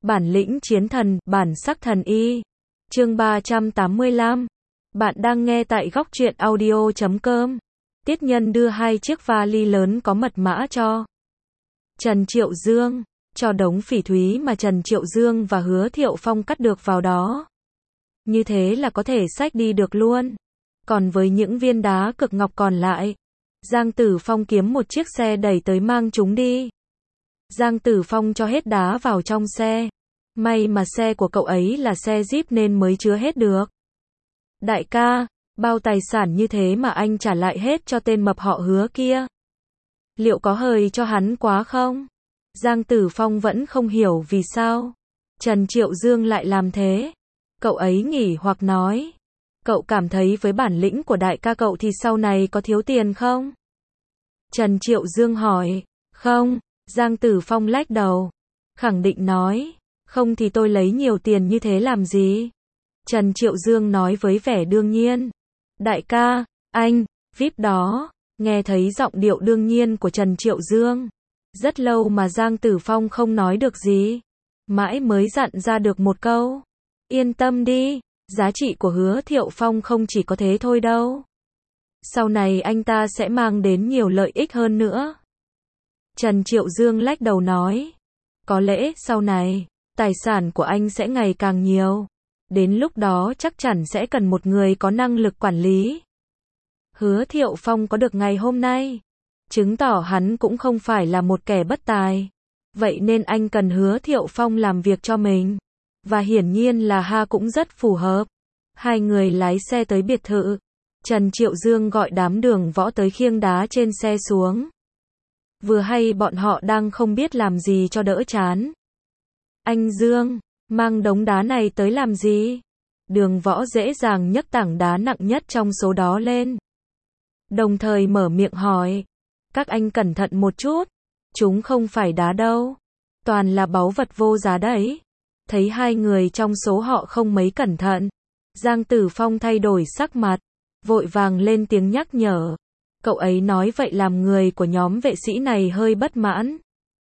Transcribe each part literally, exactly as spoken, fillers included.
Bản lĩnh chiến thần, bản sắc thần y. Chương ba trăm tám mươi lăm. Bạn đang nghe tại góc truyện audio chấm com. Tiết Nhân đưa hai chiếc vali lớn có mật mã cho Trần Triệu Dương, cho đống phỉ thúy mà Trần Triệu Dương và Hứa Thiệu Phong cắt được vào đó. Như thế là có thể xách đi được luôn. Còn với những viên đá cực ngọc còn lại, Giang Tử Phong kiếm một chiếc xe đẩy tới mang chúng đi. Giang Tử Phong cho hết đá vào trong xe. May mà xe của cậu ấy là xe Jeep nên mới chứa hết được. Đại ca, bao tài sản như thế mà anh trả lại hết cho tên mập họ Hứa kia. Liệu có hời cho hắn quá không? Giang Tử Phong vẫn không hiểu vì sao Trần Triệu Dương lại làm thế. Cậu ấy nghỉ hoặc nói, cậu cảm thấy với bản lĩnh của đại ca cậu thì sau này có thiếu tiền không? Trần Triệu Dương hỏi. Không, Giang Tử Phong lắc đầu, khẳng định nói, không thì tôi lấy nhiều tiền như thế làm gì? Trần Triệu Dương nói với vẻ đương nhiên. Đại ca, anh, víp đó. Nghe thấy giọng điệu đương nhiên của Trần Triệu Dương. Rất lâu mà Giang Tử Phong không nói được gì. Mãi mới dặn ra được một câu. Yên tâm đi, giá trị của Hứa Thiệu Phong không chỉ có thế thôi đâu. Sau này anh ta sẽ mang đến nhiều lợi ích hơn nữa. Trần Triệu Dương lắc đầu nói. Có lẽ sau này, tài sản của anh sẽ ngày càng nhiều. Đến lúc đó chắc chắn sẽ cần một người có năng lực quản lý. Hứa Thiệu Phong có được ngày hôm nay, chứng tỏ hắn cũng không phải là một kẻ bất tài. Vậy nên anh cần Hứa Thiệu Phong làm việc cho mình. Và hiển nhiên là Ha cũng rất phù hợp. Hai người lái xe tới biệt thự. Trần Triệu Dương gọi đám Đường Võ tới khiêng đá trên xe xuống. Vừa hay bọn họ đang không biết làm gì cho đỡ chán. Anh Dương, mang đống đá này tới làm gì? Đường Võ dễ dàng nhấc tảng đá nặng nhất trong số đó lên. Đồng thời mở miệng hỏi. Các anh cẩn thận một chút. Chúng không phải đá đâu. Toàn là báu vật vô giá đấy. Thấy hai người trong số họ không mấy cẩn thận. Giang Tử Phong thay đổi sắc mặt. Vội vàng lên tiếng nhắc nhở. Cậu ấy nói vậy làm người của nhóm vệ sĩ này hơi bất mãn.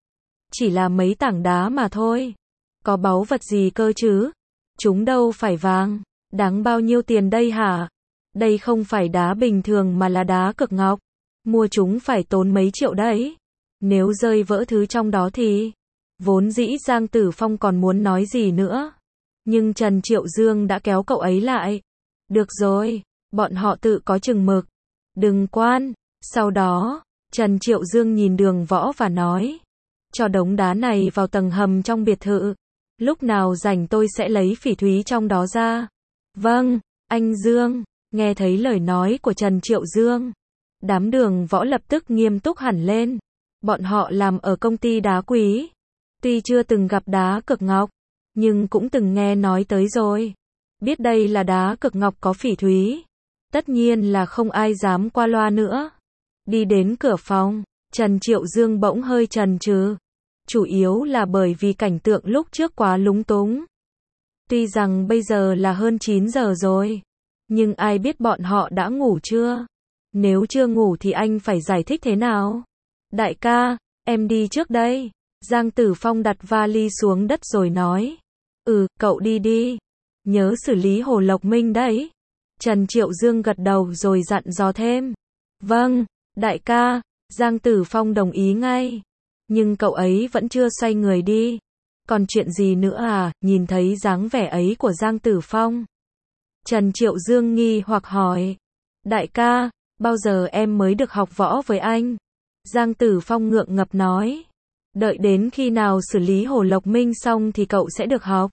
Chỉ là mấy tảng đá mà thôi. Có báu vật gì cơ chứ? Chúng đâu phải vàng. Đáng bao nhiêu tiền đây hả? Đây không phải đá bình thường mà là đá cực ngọc. Mua chúng phải tốn mấy triệu đấy. Nếu rơi vỡ thứ trong đó thì... Vốn dĩ Giang Tử Phong còn muốn nói gì nữa. Nhưng Trần Triệu Dương đã kéo cậu ấy lại. Được rồi, bọn họ tự có chừng mực. Đừng quan. Sau đó, Trần Triệu Dương nhìn Đường Võ và nói. Cho đống đá này vào tầng hầm trong biệt thự. Lúc nào rảnh tôi sẽ lấy phỉ thúy trong đó ra. Vâng, anh Dương. Nghe thấy lời nói của Trần Triệu Dương. Đám Đường Võ lập tức nghiêm túc hẳn lên. Bọn họ làm ở công ty đá quý. Tuy chưa từng gặp đá cực ngọc, nhưng cũng từng nghe nói tới rồi. Biết đây là đá cực ngọc có phỉ thúy. Tất nhiên là không ai dám qua loa nữa. Đi đến cửa phòng, Trần Triệu Dương bỗng hơi chần chừ. Chủ yếu là bởi vì cảnh tượng lúc trước quá lúng túng. Tuy rằng bây giờ là hơn chín giờ rồi, nhưng ai biết bọn họ đã ngủ chưa? Nếu chưa ngủ thì anh phải giải thích thế nào? Đại ca, em đi trước đây. Giang Tử Phong đặt vali xuống đất rồi nói. Ừ, cậu đi đi. Nhớ xử lý Hồ Lộc Minh đấy. Trần Triệu Dương gật đầu rồi dặn dò thêm. Vâng, đại ca. Giang Tử Phong đồng ý ngay. Nhưng cậu ấy vẫn chưa xoay người đi. Còn chuyện gì nữa à? Nhìn thấy dáng vẻ ấy của Giang Tử Phong, Trần Triệu Dương nghi hoặc hỏi. Đại ca, bao giờ em mới được học võ với anh? Giang Tử Phong ngượng ngập nói. Đợi đến khi nào xử lý Hồ Lộc Minh xong thì cậu sẽ được học.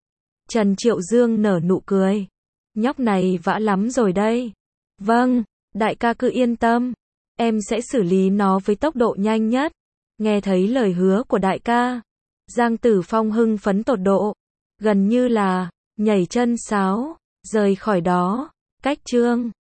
Trần Triệu Dương nở nụ cười. Nhóc này vã lắm rồi đây. Vâng, đại ca cứ yên tâm. Em sẽ xử lý nó với tốc độ nhanh nhất. Nghe thấy lời hứa của đại ca, Giang Tử Phong hưng phấn tột độ. Gần như là nhảy chân sáo, rời khỏi đó. Cách chương